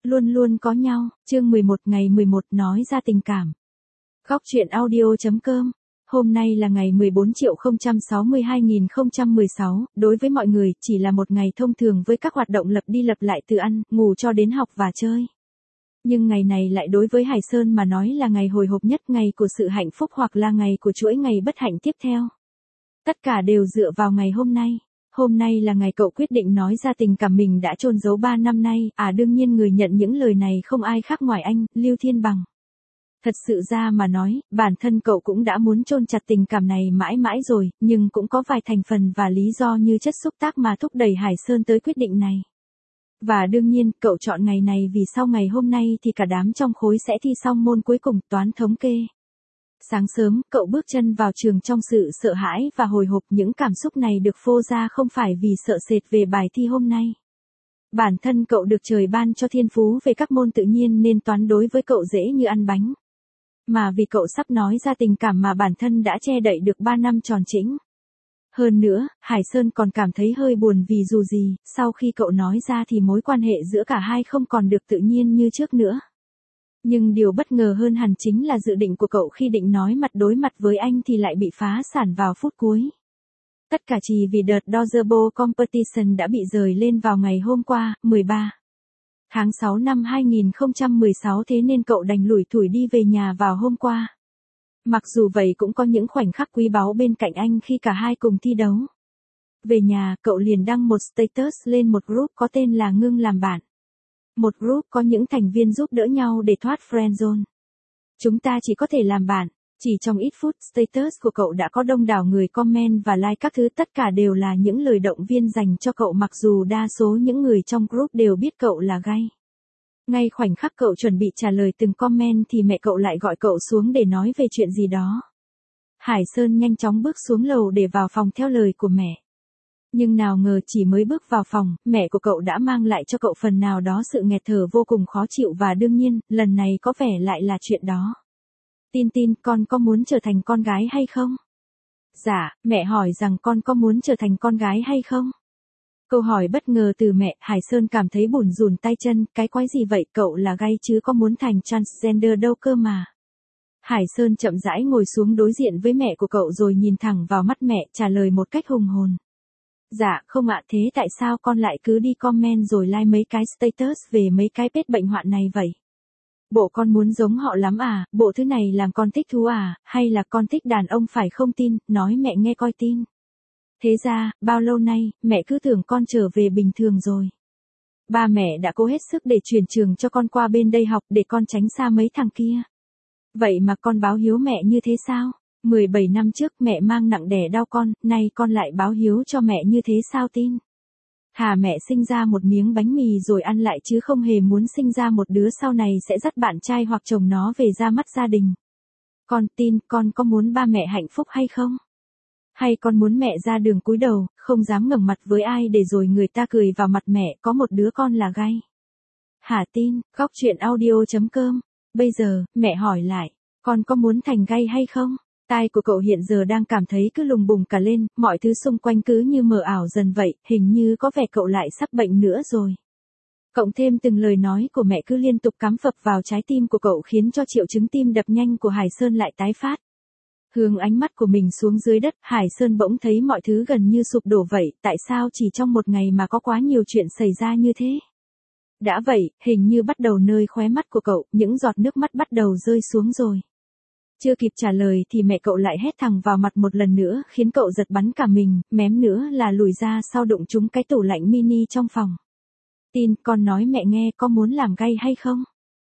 Luôn luôn có nhau, chương 11 ngày 11 nói ra tình cảm. Góc chuyện audio.com. Hôm nay là ngày 14/062/2016, đối với mọi người chỉ là một ngày thông thường với các hoạt động lặp đi lặp lại từ ăn, ngủ cho đến học và chơi. Nhưng ngày này lại đối với Hải Sơn mà nói là ngày hồi hộp nhất, ngày của sự hạnh phúc hoặc là ngày của chuỗi ngày bất hạnh tiếp theo. Tất cả đều dựa vào ngày hôm nay. Hôm nay là ngày cậu quyết định nói ra tình cảm mình đã chôn giấu 3 năm nay, đương nhiên người nhận những lời này không ai khác ngoài anh, Lưu Thiên Bằng. Thật sự ra mà nói, bản thân cậu cũng đã muốn chôn chặt tình cảm này mãi mãi rồi, nhưng cũng có vài thành phần và lý do như chất xúc tác mà thúc đẩy Hải Sơn tới quyết định này. Và đương nhiên, cậu chọn ngày này vì sau ngày hôm nay thì cả đám trong khối sẽ thi xong môn cuối cùng, toán thống kê. Sáng sớm, cậu bước chân vào trường trong sự sợ hãi và hồi hộp, những cảm xúc này được phô ra không phải vì sợ sệt về bài thi hôm nay. Bản thân cậu được trời ban cho thiên phú về các môn tự nhiên nên toán đối với cậu dễ như ăn bánh. Mà vì cậu sắp nói ra tình cảm mà bản thân đã che đậy được 3 năm tròn chỉnh. Hơn nữa, Hải Sơn còn cảm thấy hơi buồn vì dù gì, sau khi cậu nói ra thì mối quan hệ giữa cả hai không còn được tự nhiên như trước nữa. Nhưng điều bất ngờ hơn hẳn chính là dự định của cậu khi định nói mặt đối mặt với anh thì lại bị phá sản vào phút cuối. Tất cả chỉ vì đợt Dodgeball Competition đã bị dời lên vào ngày hôm qua, 13 tháng 6 năm 2016, thế nên cậu đành lủi thủi đi về nhà vào hôm qua. Mặc dù vậy cũng có những khoảnh khắc quý báu bên cạnh anh khi cả hai cùng thi đấu. Về nhà, cậu liền đăng một status lên một group có tên là Ngưng làm bạn. Một group có những thành viên giúp đỡ nhau để thoát friend zone. Chúng ta chỉ có thể làm bạn. Chỉ trong ít phút, status của cậu đã có đông đảo người comment và like các thứ, tất cả đều là những lời động viên dành cho cậu, mặc dù đa số những người trong group đều biết cậu là gay. Ngay khoảnh khắc cậu chuẩn bị trả lời từng comment thì mẹ cậu lại gọi cậu xuống để nói về chuyện gì đó. Hải Sơn nhanh chóng bước xuống lầu để vào phòng theo lời của mẹ. Nhưng nào ngờ chỉ mới bước vào phòng, mẹ của cậu đã mang lại cho cậu phần nào đó sự nghẹt thở vô cùng khó chịu, và đương nhiên, lần này có vẻ lại là chuyện đó. Tin, con có muốn trở thành con gái hay không? Dạ, mẹ hỏi rằng con có muốn trở thành con gái hay không? Câu hỏi bất ngờ từ mẹ, Hải Sơn cảm thấy bủn rủn tay chân, cái quái gì vậy, cậu là gay chứ có muốn thành transgender đâu cơ mà. Hải Sơn chậm rãi ngồi xuống đối diện với mẹ của cậu rồi nhìn thẳng vào mắt mẹ, trả lời một cách hùng hồn. Dạ, không ạ, thế tại sao con lại cứ đi comment rồi like mấy cái status về mấy cái page bệnh hoạn này vậy? Bộ con muốn giống họ lắm à, bộ thứ này làm con thích thú à, hay là con thích đàn ông phải không? Tin, nói mẹ nghe coi tin. Thế ra, bao lâu nay, mẹ cứ tưởng con trở về bình thường rồi. Ba mẹ đã cố hết sức để chuyển trường cho con qua bên đây học để con tránh xa mấy thằng kia. Vậy mà con báo hiếu mẹ như thế sao? 17 năm trước mẹ mang nặng đẻ đau con, nay con lại báo hiếu cho mẹ như thế sao? Tin. Hà, mẹ sinh ra một miếng bánh mì rồi ăn lại chứ không hề muốn sinh ra một đứa sau này sẽ dắt bạn trai hoặc chồng nó về ra mắt gia đình. Con tin, con có muốn ba mẹ hạnh phúc hay không? Hay con muốn mẹ ra đường cúi đầu, không dám ngẩng mặt với ai để rồi người ta cười vào mặt mẹ có một đứa con là gay? Hả? Tin, góc chuyện audio.com. Bây giờ, mẹ hỏi lại, con có muốn thành gay hay không? Tai của cậu hiện giờ đang cảm thấy cứ lùng bùng cả lên, mọi thứ xung quanh cứ như mờ ảo dần vậy, hình như có vẻ cậu lại sắp bệnh nữa rồi. Cộng thêm từng lời nói của mẹ cứ liên tục cắm phập vào trái tim của cậu khiến cho triệu chứng tim đập nhanh của Hải Sơn lại tái phát. Hướng ánh mắt của mình xuống dưới đất, Hải Sơn bỗng thấy mọi thứ gần như sụp đổ vậy, tại sao chỉ trong một ngày mà có quá nhiều chuyện xảy ra như thế? Đã vậy, hình như bắt đầu nơi khóe mắt của cậu, những giọt nước mắt bắt đầu rơi xuống rồi. Chưa kịp trả lời thì mẹ cậu lại hét thẳng vào mặt một lần nữa khiến cậu giật bắn cả mình, mém nữa là lùi ra sau đụng trúng cái tủ lạnh mini trong phòng. Tin, con nói mẹ nghe, có muốn làm gay hay không?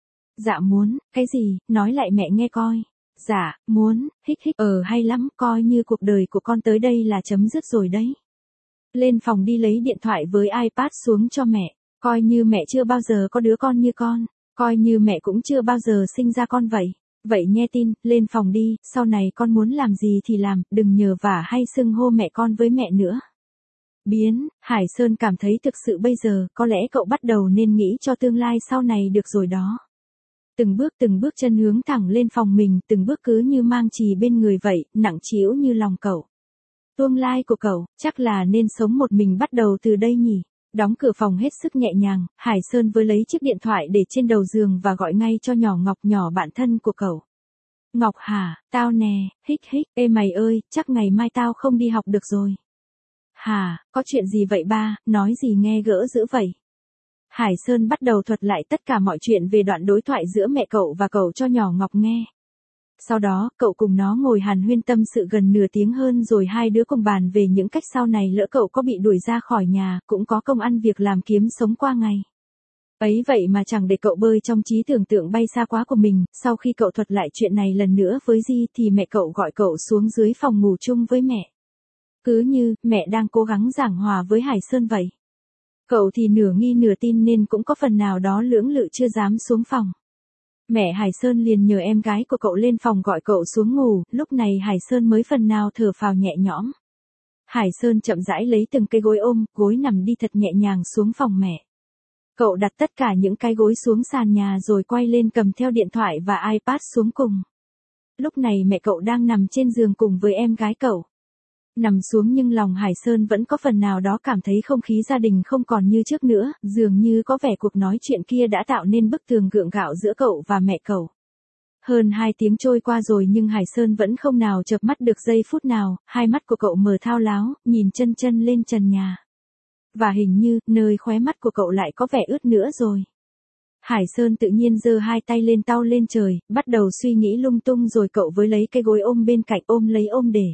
Dạ muốn, cái gì, nói lại mẹ nghe coi. Dạ, muốn, hích, hay lắm, coi như cuộc đời của con tới đây là chấm dứt rồi đấy. Lên phòng đi lấy điện thoại với iPad xuống cho mẹ, coi như mẹ chưa bao giờ có đứa con như con, coi như mẹ cũng chưa bao giờ sinh ra con vậy. Vậy nghe tin, lên phòng đi, sau này con muốn làm gì thì làm, đừng nhờ vả hay xưng hô mẹ con với mẹ nữa. Biến, Hải Sơn cảm thấy thực sự bây giờ, có lẽ cậu bắt đầu nên nghĩ cho tương lai sau này được rồi đó. Từng bước chân hướng thẳng lên phòng mình, từng bước cứ như mang chì bên người vậy, nặng trĩu như lòng cậu. Tương lai của cậu, chắc là nên sống một mình bắt đầu từ đây nhỉ. Đóng cửa phòng hết sức nhẹ nhàng, Hải Sơn với lấy chiếc điện thoại để trên đầu giường và gọi ngay cho nhỏ Ngọc, nhỏ bạn thân của cậu. Ngọc hả, tao nè, hích hích, ê mày ơi, chắc ngày mai tao không đi học được rồi. Hả, có chuyện gì vậy ba, nói gì nghe gỡ dữ vậy? Hải Sơn bắt đầu thuật lại tất cả mọi chuyện về đoạn đối thoại giữa mẹ cậu và cậu cho nhỏ Ngọc nghe. Sau đó, cậu cùng nó ngồi hàn huyên tâm sự gần nửa tiếng hơn rồi hai đứa cùng bàn về những cách sau này lỡ cậu có bị đuổi ra khỏi nhà, cũng có công ăn việc làm kiếm sống qua ngày. Ấy vậy mà chẳng để cậu bơi trong trí tưởng tượng bay xa quá của mình, sau khi cậu thuật lại chuyện này lần nữa với Di thì mẹ cậu gọi cậu xuống dưới phòng ngủ chung với mẹ. Cứ như, mẹ đang cố gắng giảng hòa với Hải Sơn vậy. Cậu thì nửa nghi nửa tin nên cũng có phần nào đó lưỡng lự chưa dám xuống phòng. Mẹ Hải Sơn liền nhờ em gái của cậu lên phòng gọi cậu xuống ngủ, lúc này Hải Sơn mới phần nào thở phào nhẹ nhõm. Hải Sơn chậm rãi lấy từng cái gối ôm, gối nằm đi thật nhẹ nhàng xuống phòng mẹ. Cậu đặt tất cả những cái gối xuống sàn nhà rồi quay lên cầm theo điện thoại và iPad xuống cùng. Lúc này mẹ cậu đang nằm trên giường cùng với em gái cậu. Nằm xuống nhưng lòng Hải Sơn vẫn có phần nào đó cảm thấy không khí gia đình không còn như trước nữa, dường như có vẻ cuộc nói chuyện kia đã tạo nên bức tường gượng gạo giữa cậu và mẹ cậu. Hơn 2 tiếng trôi qua rồi nhưng Hải Sơn vẫn không nào chợp mắt được giây phút nào, hai mắt của cậu mở thao láo, nhìn chân chân lên trần nhà. Và hình như, nơi khóe mắt của cậu lại có vẻ ướt nữa rồi. Hải Sơn tự nhiên giơ hai tay lên tau lên trời, bắt đầu suy nghĩ lung tung rồi cậu với lấy cái gối ôm bên cạnh ôm lấy ôm để.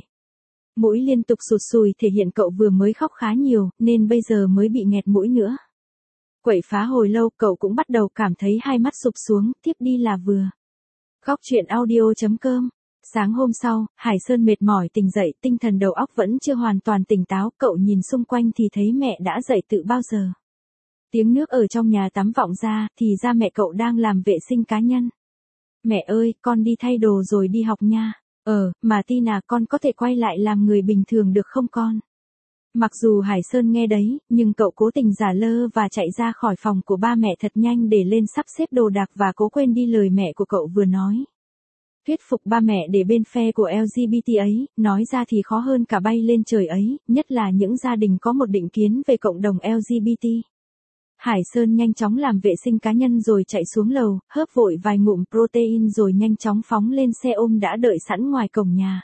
Mũi liên tục sụt sùi thể hiện cậu vừa mới khóc khá nhiều, nên bây giờ mới bị nghẹt mũi nữa. Quậy phá hồi lâu cậu cũng bắt đầu cảm thấy hai mắt sụp xuống, tiếp đi là vừa. Góc truyện audio.com. Sáng hôm sau, Hải Sơn mệt mỏi tỉnh dậy, tinh thần đầu óc vẫn chưa hoàn toàn tỉnh táo, cậu nhìn xung quanh thì thấy mẹ đã dậy từ bao giờ. Tiếng nước ở trong nhà tắm vọng ra, thì ra mẹ cậu đang làm vệ sinh cá nhân. Mẹ ơi, con đi thay đồ rồi đi học nha. Mà Tina con có thể quay lại làm người bình thường được không con? Mặc dù Hải Sơn nghe đấy, nhưng cậu cố tình giả lơ và chạy ra khỏi phòng của ba mẹ thật nhanh để lên sắp xếp đồ đạc và cố quên đi lời mẹ của cậu vừa nói. Thuyết phục ba mẹ để bên phe của LGBT ấy, nói ra thì khó hơn cả bay lên trời ấy, nhất là những gia đình có một định kiến về cộng đồng LGBT. Hải Sơn nhanh chóng làm vệ sinh cá nhân rồi chạy xuống lầu, hớp vội vài ngụm protein rồi nhanh chóng phóng lên xe ôm đã đợi sẵn ngoài cổng nhà.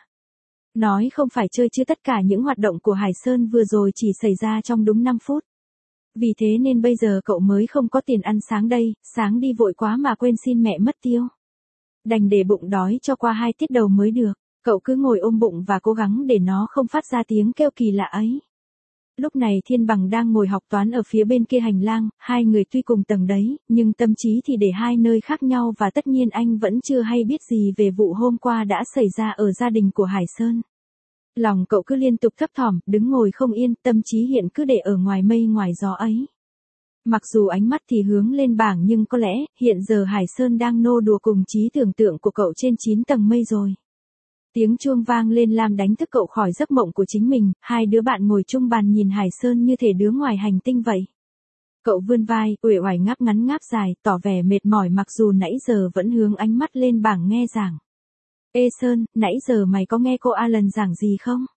Nói không phải chơi chứ tất cả những hoạt động của Hải Sơn vừa rồi chỉ xảy ra trong đúng 5 phút. Vì thế nên bây giờ cậu mới không có tiền ăn sáng đây, sáng đi vội quá mà quên xin mẹ mất tiêu. Đành để bụng đói cho qua 2 tiết đầu mới được, cậu cứ ngồi ôm bụng và cố gắng để nó không phát ra tiếng kêu kỳ lạ ấy. Lúc này Thiên Bằng đang ngồi học toán ở phía bên kia hành lang, hai người tuy cùng tầng đấy, nhưng tâm trí thì để hai nơi khác nhau và tất nhiên anh vẫn chưa hay biết gì về vụ hôm qua đã xảy ra ở gia đình của Hải Sơn. Lòng cậu cứ liên tục thấp thỏm, đứng ngồi không yên, tâm trí hiện cứ để ở ngoài mây ngoài gió ấy. Mặc dù ánh mắt thì hướng lên bảng nhưng có lẽ, hiện giờ Hải Sơn đang nô đùa cùng trí tưởng tượng của cậu trên 9 tầng mây rồi. Tiếng chuông vang lên làm đánh thức cậu khỏi giấc mộng của chính mình, hai đứa bạn ngồi chung bàn nhìn Hải Sơn như thể đứa ngoài hành tinh vậy. Cậu vươn vai, uể oải ngáp ngắn ngáp dài, tỏ vẻ mệt mỏi mặc dù nãy giờ vẫn hướng ánh mắt lên bảng nghe giảng. Ê Sơn, nãy giờ mày có nghe cô Alan giảng gì không?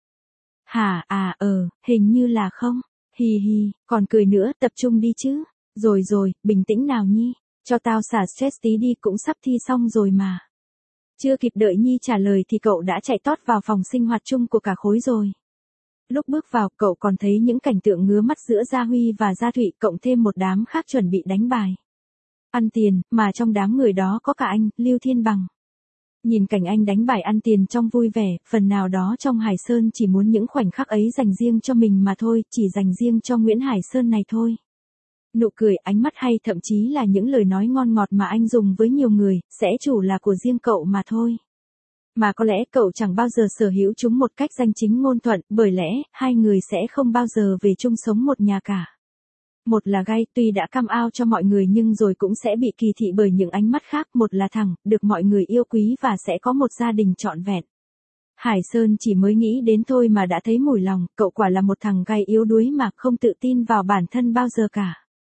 Hả, hình như là không. Hì hì, còn cười nữa, tập trung đi chứ. Rồi, bình tĩnh nào Nhi, cho tao xả stress tí đi, cũng sắp thi xong rồi mà. Chưa kịp đợi Nhi trả lời thì cậu đã chạy tót vào phòng sinh hoạt chung của cả khối rồi. Lúc bước vào, cậu còn thấy những cảnh tượng ngứa mắt giữa Gia Huy và Gia Thụy cộng thêm một đám khác chuẩn bị đánh bài. Ăn tiền, mà trong đám người đó có cả anh, Lưu Thiên Bằng. Nhìn cảnh anh đánh bài ăn tiền trong vui vẻ, phần nào đó trong Hải Sơn chỉ muốn những khoảnh khắc ấy dành riêng cho mình mà thôi, chỉ dành riêng cho Nguyễn Hải Sơn này thôi. Nụ cười, ánh mắt hay thậm chí là những lời nói ngon ngọt mà anh dùng với nhiều người, sẽ chủ là của riêng cậu mà thôi. Mà có lẽ cậu chẳng bao giờ sở hữu chúng một cách danh chính ngôn thuận, bởi lẽ, hai người sẽ không bao giờ về chung sống một nhà cả. Một là gay, tuy đã cam ao cho mọi người nhưng rồi cũng sẽ bị kỳ thị bởi những ánh mắt khác, một là thẳng, được mọi người yêu quý và sẽ có một gia đình trọn vẹn. Hải Sơn chỉ mới nghĩ đến thôi mà đã thấy mủi lòng, cậu quả là một thằng gay yếu đuối mà không tự tin vào bản thân bao giờ cả.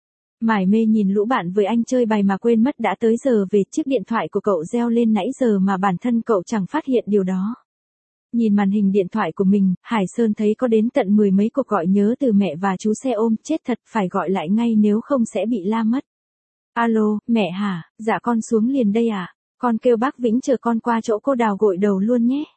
Mải mê nhìn lũ bạn với anh chơi bài mà quên mất đã tới giờ về, chiếc điện thoại của cậu reo lên nãy giờ mà bản thân cậu chẳng phát hiện điều đó. Nhìn màn hình điện thoại của mình, Hải Sơn thấy có đến tận 10 mấy cuộc gọi nhớ từ mẹ và chú xe ôm, chết thật, phải gọi lại ngay nếu không sẽ bị la mất. Alo, mẹ hả, dạ con xuống liền đây ạ. Con kêu bác Vĩnh chờ con qua chỗ cô Đào gội đầu luôn nhé.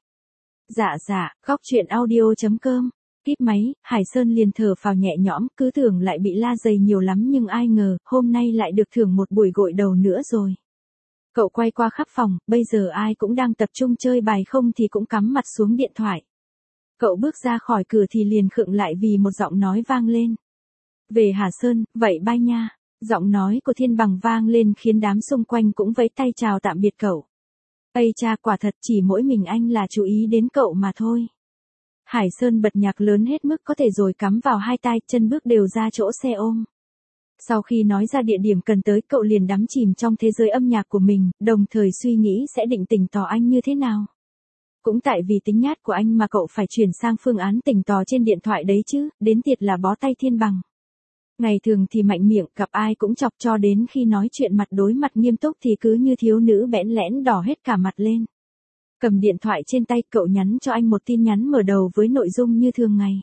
Dạ, góc chuyện audio.com. Kíp máy, Hải Sơn liền thở phào nhẹ nhõm, cứ tưởng lại bị la dày nhiều lắm nhưng ai ngờ, hôm nay lại được thưởng một buổi gội đầu nữa rồi. Cậu quay qua khắp phòng, bây giờ ai cũng đang tập trung chơi bài không thì cũng cắm mặt xuống điện thoại. Cậu bước ra khỏi cửa thì liền khựng lại vì một giọng nói vang lên. Về hả Sơn, vậy bye nha. Giọng nói của Thiên Bằng vang lên khiến đám xung quanh cũng vẫy tay chào tạm biệt cậu. Ây cha, quả thật chỉ mỗi mình anh là chú ý đến cậu mà thôi. Hải Sơn bật nhạc lớn hết mức có thể rồi cắm vào hai tai, chân bước đều ra chỗ xe ôm. Sau khi nói ra địa điểm cần tới, cậu liền đắm chìm trong thế giới âm nhạc của mình, đồng thời suy nghĩ sẽ định tình tò anh như thế nào. Cũng tại vì tính nhát của anh mà cậu phải chuyển sang phương án tình tò trên điện thoại đấy chứ, đến tiệt là bó tay Thiên Bằng. Ngày thường thì mạnh miệng, gặp ai cũng chọc, cho đến khi nói chuyện mặt đối mặt nghiêm túc thì cứ như thiếu nữ bẽn lẽn đỏ hết cả mặt lên. Cầm điện thoại trên tay, cậu nhắn cho anh một tin nhắn mở đầu với nội dung như thường ngày.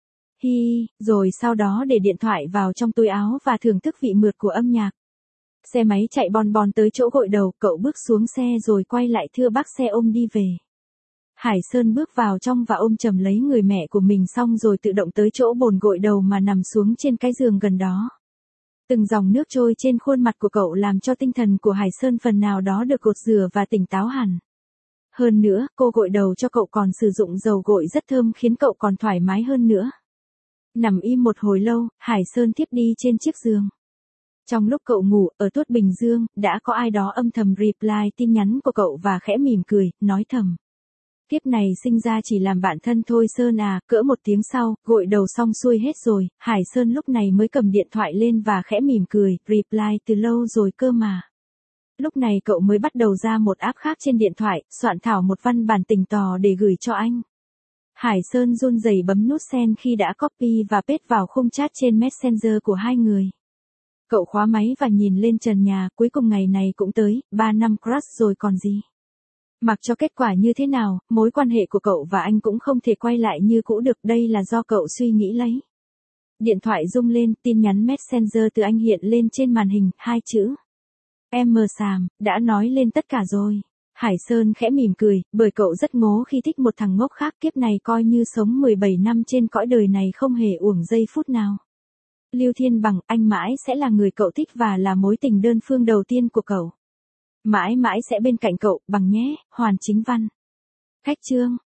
Hi, rồi sau đó để điện thoại vào trong túi áo và thưởng thức vị mượt của âm nhạc. Xe máy chạy bon bon tới chỗ gội đầu, cậu bước xuống xe rồi quay lại thưa bác xe ôm đi về. Hải Sơn bước vào trong và ôm chầm lấy người mẹ của mình xong rồi tự động tới chỗ bồn gội đầu mà nằm xuống trên cái giường gần đó. Từng dòng nước trôi trên khuôn mặt của cậu làm cho tinh thần của Hải Sơn phần nào đó được gột rửa và tỉnh táo hẳn. Hơn nữa, cô gội đầu cho cậu còn sử dụng dầu gội rất thơm khiến cậu còn thoải mái hơn nữa. Nằm im một hồi lâu, Hải Sơn thiếp đi trên chiếc giường. Trong lúc cậu ngủ, ở Tuốt Bình Dương, đã có ai đó âm thầm reply tin nhắn của cậu và khẽ mỉm cười, nói thầm. Kiếp này sinh ra chỉ làm bạn thân thôi Sơn à. Cỡ một tiếng sau, gội đầu xong xuôi hết rồi, Hải Sơn lúc này mới cầm điện thoại lên và khẽ mỉm cười, reply từ lâu rồi cơ mà. Lúc này cậu mới bắt đầu ra một app khác trên điện thoại, soạn thảo một văn bản tình tò để gửi cho anh. Hải Sơn run rẩy bấm nút send khi đã copy và paste vào khung chat trên Messenger của hai người. Cậu khóa máy và nhìn lên trần nhà, cuối cùng ngày này cũng tới, 3 năm crush rồi còn gì. Mặc cho kết quả như thế nào, mối quan hệ của cậu và anh cũng không thể quay lại như cũ được, đây là do cậu suy nghĩ lấy. Điện thoại rung lên, tin nhắn Messenger từ anh hiện lên trên màn hình, 2 chữ. Em mờ sàm, đã nói lên tất cả rồi. Hải Sơn khẽ mỉm cười, bởi cậu rất ngố khi thích một thằng ngốc khác, kiếp này coi như sống 17 năm trên cõi đời này không hề uổng giây phút nào. Lưu Thiên Bằng, anh mãi sẽ là người cậu thích và là mối tình đơn phương đầu tiên của cậu. Mãi mãi sẽ bên cạnh cậu, Bằng nhé, Hoàn Chính Văn. Khách chương.